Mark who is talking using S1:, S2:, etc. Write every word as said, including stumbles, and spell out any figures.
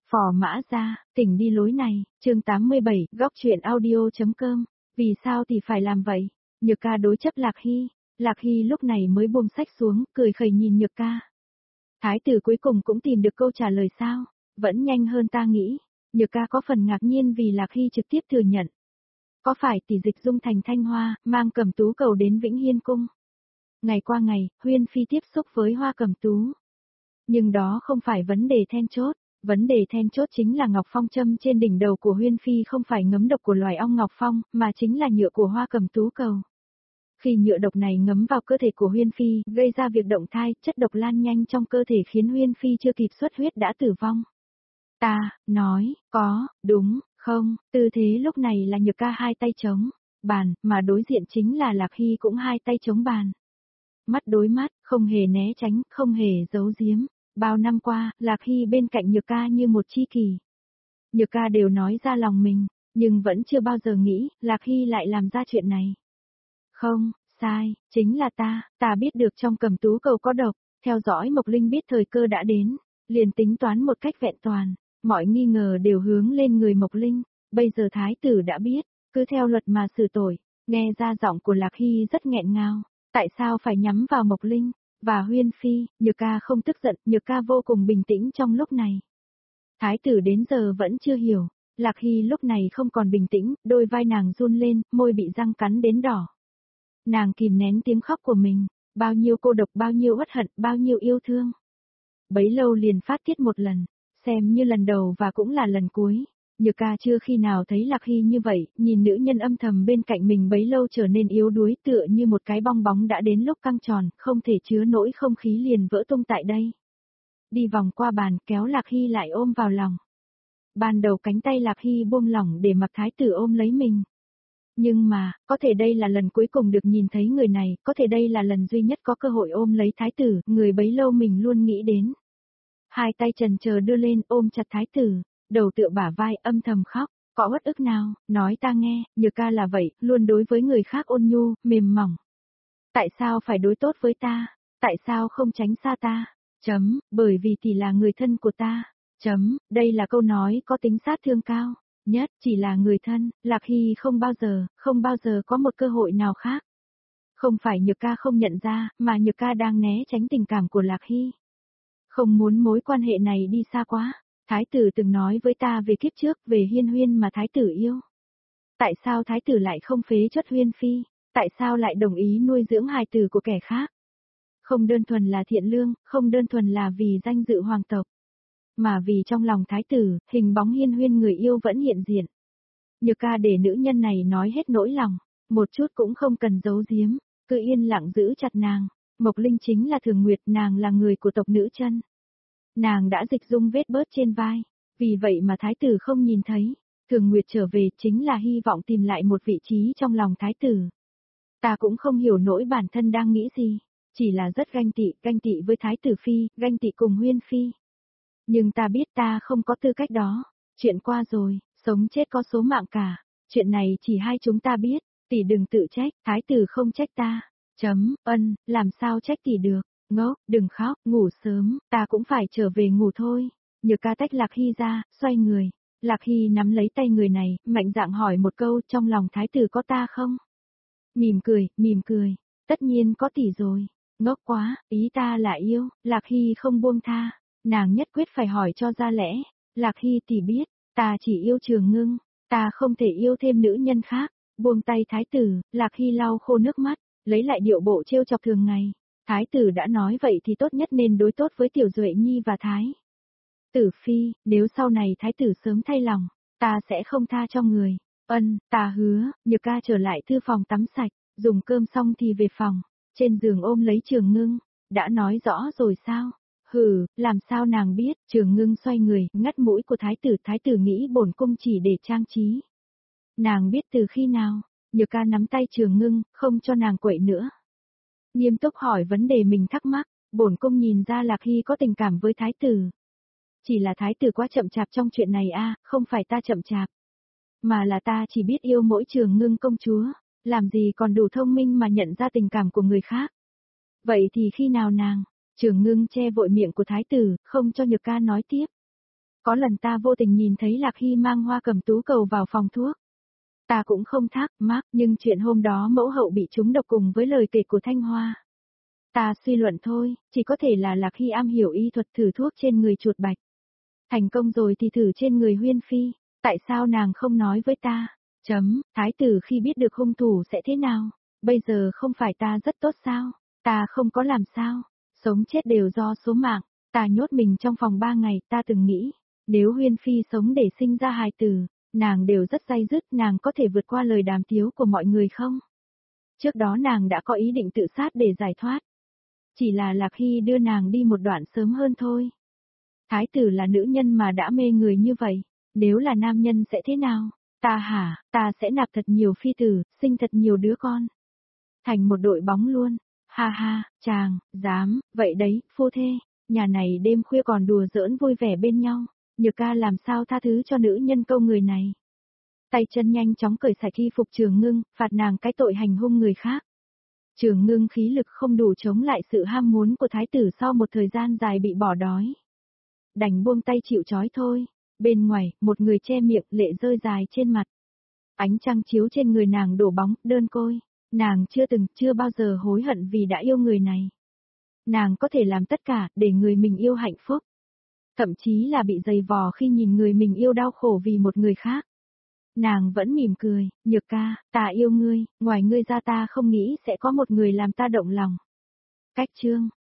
S1: Phò mã ra, tỉnh đi lối này, chương tám mươi bảy, góc truyện audio.com, vì sao thì phải làm vậy? Nhược ca đối chấp Lạc Hy, Lạc Hy lúc này mới buông sách xuống, cười khẩy nhìn Nhược ca. Thái tử cuối cùng cũng tìm được câu trả lời sao? Vẫn nhanh hơn ta nghĩ. Nhược ca có phần ngạc nhiên vì Lạc Hy trực tiếp thừa nhận. Có phải tỷ dịch dung thành Thanh Hoa, mang Cẩm Tú cầu đến Vĩnh Hiên Cung? Ngày qua ngày, Huyên Phi tiếp xúc với Hoa Cẩm Tú. Nhưng đó không phải vấn đề then chốt. Vấn đề then chốt chính là ngọc phong châm trên đỉnh đầu của Huyên Phi không phải ngấm độc của loài ong ngọc phong, mà chính là nhựa của Hoa Cẩm Tú cầu. Khi nhựa độc này ngấm vào cơ thể của Huyên Phi, gây ra việc động thai, chất độc lan nhanh trong cơ thể khiến Huyên Phi chưa kịp xuất huyết đã tử vong. Ta, nói, có, đúng, không, tư thế lúc này là Nhược ca hai tay chống bàn, mà đối diện chính là Lạc Hy cũng hai tay chống bàn. Mắt đối mắt, không hề né tránh, không hề giấu giếm. Bao năm qua, Lạc Hy bên cạnh Nhược ca như một tri kỷ. Nhược ca đều nói ra lòng mình, nhưng vẫn chưa bao giờ nghĩ, Lạc Hy lại làm ra chuyện này. Không, sai, chính là ta, ta biết được trong Cẩm Tú cầu có độc, theo dõi Mộc Linh biết thời cơ đã đến, liền tính toán một cách vẹn toàn, mọi nghi ngờ đều hướng lên người Mộc Linh, bây giờ thái tử đã biết, cứ theo luật mà xử tội, nghe ra giọng của Lạc Hy rất nghẹn ngào, tại sao phải nhắm vào Mộc Linh? Và Huyên Phi, Nhược ca không tức giận, Nhược ca vô cùng bình tĩnh trong lúc này. Thái tử đến giờ vẫn chưa hiểu, Lạc Hy lúc này không còn bình tĩnh, đôi vai nàng run lên, môi bị răng cắn đến đỏ. Nàng kìm nén tiếng khóc của mình, bao nhiêu cô độc, bao nhiêu uất hận, bao nhiêu yêu thương. Bấy lâu liền phát tiết một lần, xem như lần đầu và cũng là lần cuối. Nhược ca chưa khi nào thấy Lạc Hy như vậy, nhìn nữ nhân âm thầm bên cạnh mình bấy lâu trở nên yếu đuối tựa như một cái bong bóng đã đến lúc căng tròn, không thể chứa nổi không khí liền vỡ tung tại đây. Đi vòng qua bàn kéo Lạc Hy lại ôm vào lòng. Ban đầu cánh tay Lạc Hy buông lỏng để mặc thái tử ôm lấy mình. Nhưng mà, có thể đây là lần cuối cùng được nhìn thấy người này, có thể đây là lần duy nhất có cơ hội ôm lấy thái tử, người bấy lâu mình luôn nghĩ đến. Hai tay trần chờ đưa lên ôm chặt thái tử. Đầu tựa bả vai âm thầm khóc, có uất ức nào, nói ta nghe, Nhược ca là vậy, luôn đối với người khác ôn nhu, mềm mỏng. Tại sao phải đối tốt với ta? Tại sao không tránh xa ta? Chấm, bởi vì tỷ là người thân của ta. Chấm, đây là câu nói có tính sát thương cao. Nhất, chỉ là người thân, Lạc Hy không bao giờ, không bao giờ có một cơ hội nào khác. Không phải Nhược ca không nhận ra, mà Nhược ca đang né tránh tình cảm của Lạc Hy. Không muốn mối quan hệ này đi xa quá. Thái tử từng nói với ta về kiếp trước, về Hiên Huyên mà thái tử yêu. Tại sao thái tử lại không phế truất Huyên Phi? Tại sao lại đồng ý nuôi dưỡng hài tử của kẻ khác? Không đơn thuần là thiện lương, không đơn thuần là vì danh dự hoàng tộc. Mà vì trong lòng thái tử, hình bóng Hiên Huyên người yêu vẫn hiện diện. Nhược ca để nữ nhân này nói hết nỗi lòng, một chút cũng không cần giấu giếm, cứ yên lặng giữ chặt nàng. Mộc Linh chính là Thường Nguyệt, nàng là người của tộc nữ chân. Nàng đã dịch dung vết bớt trên vai, vì vậy mà thái tử không nhìn thấy. Thường Nguyệt trở về chính là hy vọng tìm lại một vị trí trong lòng thái tử. Ta cũng không hiểu nỗi bản thân đang nghĩ gì, chỉ là rất ganh tị, ganh tị với thái tử Phi, ganh tị cùng Huyên Phi. Nhưng ta biết ta không có tư cách đó, chuyện qua rồi, sống chết có số mạng cả, chuyện này chỉ hai chúng ta biết, tỷ đừng tự trách, thái tử không trách ta. Chấm, ân, làm sao trách tỷ được. Ngốc, đừng khóc, ngủ sớm, ta cũng phải trở về ngủ thôi. Nhược ca tách Lạc Hy ra, xoay người. Lạc Hy nắm lấy tay người này, mạnh dạn hỏi một câu, trong lòng thái tử có ta không? Mỉm cười, mỉm cười, tất nhiên có tỷ rồi. Ngốc quá, ý ta là yêu, Lạc Hy không buông tha. Nàng nhất quyết phải hỏi cho ra lẽ. Lạc Hy tỷ biết, ta chỉ yêu Trường Ngưng, ta không thể yêu thêm nữ nhân khác. Buông tay thái tử, Lạc Hy lau khô nước mắt, lấy lại điệu bộ trêu chọc thường ngày. Thái tử đã nói vậy thì tốt nhất nên đối tốt với Tiểu Duệ Nhi và Thái Tử Phi, nếu sau này Thái tử sớm thay lòng, ta sẽ không tha cho người. Ân, ta hứa. Nhược ca trở lại thư phòng tắm sạch, dùng cơm xong thì về phòng, trên giường ôm lấy Trường Ngưng, đã nói rõ rồi sao? Hừ, làm sao nàng biết? Trường Ngưng xoay người, ngắt mũi của Thái tử, Thái tử nghĩ bổn cung chỉ để trang trí. Nàng biết từ khi nào? Nhược ca nắm tay Trường Ngưng, không cho nàng quậy nữa. Nghiêm túc hỏi vấn đề mình thắc mắc, bổn cung nhìn ra Lạc Hy có tình cảm với thái tử. Chỉ là thái tử quá chậm chạp trong chuyện này a, không phải ta chậm chạp. Mà là ta chỉ biết yêu mỗi Trường Ngưng công chúa, làm gì còn đủ thông minh mà nhận ra tình cảm của người khác. Vậy thì khi nào nàng, Trường Ngưng che vội miệng của thái tử, không cho Nhược ca nói tiếp. Có lần ta vô tình nhìn thấy Lạc Hy mang hoa cẩm tú cầu vào phòng thuốc. Ta cũng không thắc mắc, nhưng chuyện hôm đó mẫu hậu bị trúng độc cùng với lời kể của Thanh Hoa. Ta suy luận thôi, chỉ có thể là Lạc Hy am hiểu y thuật thử thuốc trên người chuột bạch. Thành công rồi thì thử trên người Huyên Phi, tại sao nàng không nói với ta? Chấm, thái tử khi biết được hung thủ sẽ thế nào? Bây giờ không phải ta rất tốt sao? Ta không có làm sao? Sống chết đều do số mạng, ta nhốt mình trong phòng ba ngày, ta từng nghĩ, nếu Huyên Phi sống để sinh ra hài tử, nàng đều rất day dứt, nàng có thể vượt qua lời đàm tiếu của mọi người không? Trước đó nàng đã có ý định tự sát để giải thoát. Chỉ là Lạc Hy đưa nàng đi một đoạn sớm hơn thôi. Thái tử là nữ nhân mà đã mê người như vậy, nếu là nam nhân sẽ thế nào? Ta hả, ta sẽ nạp thật nhiều phi tử, sinh thật nhiều đứa con. Thành một đội bóng luôn. Ha ha, chàng, dám, vậy đấy, phu thê, nhà này đêm khuya còn đùa giỡn vui vẻ bên nhau, Nhược ca làm sao tha thứ cho nữ nhân câu người này. Tay chân nhanh chóng cởi sạch y phục Trường Ngưng, phạt nàng cái tội hành hung người khác. Trường Ngưng khí lực không đủ chống lại sự ham muốn của thái tử sau một thời gian dài bị bỏ đói. Đành buông tay chịu trói thôi. Bên ngoài, một người che miệng, lệ rơi dài trên mặt. Ánh trăng chiếu trên người nàng đổ bóng, đơn côi. Nàng chưa từng, chưa bao giờ hối hận vì đã yêu người này. Nàng có thể làm tất cả, để người mình yêu hạnh phúc. Thậm chí là bị dày vò khi nhìn người mình yêu đau khổ vì một người khác. Nàng vẫn mỉm cười, Nhược ca, ta yêu ngươi, ngoài ngươi ra ta không nghĩ sẽ có một người làm ta động lòng. Cách chương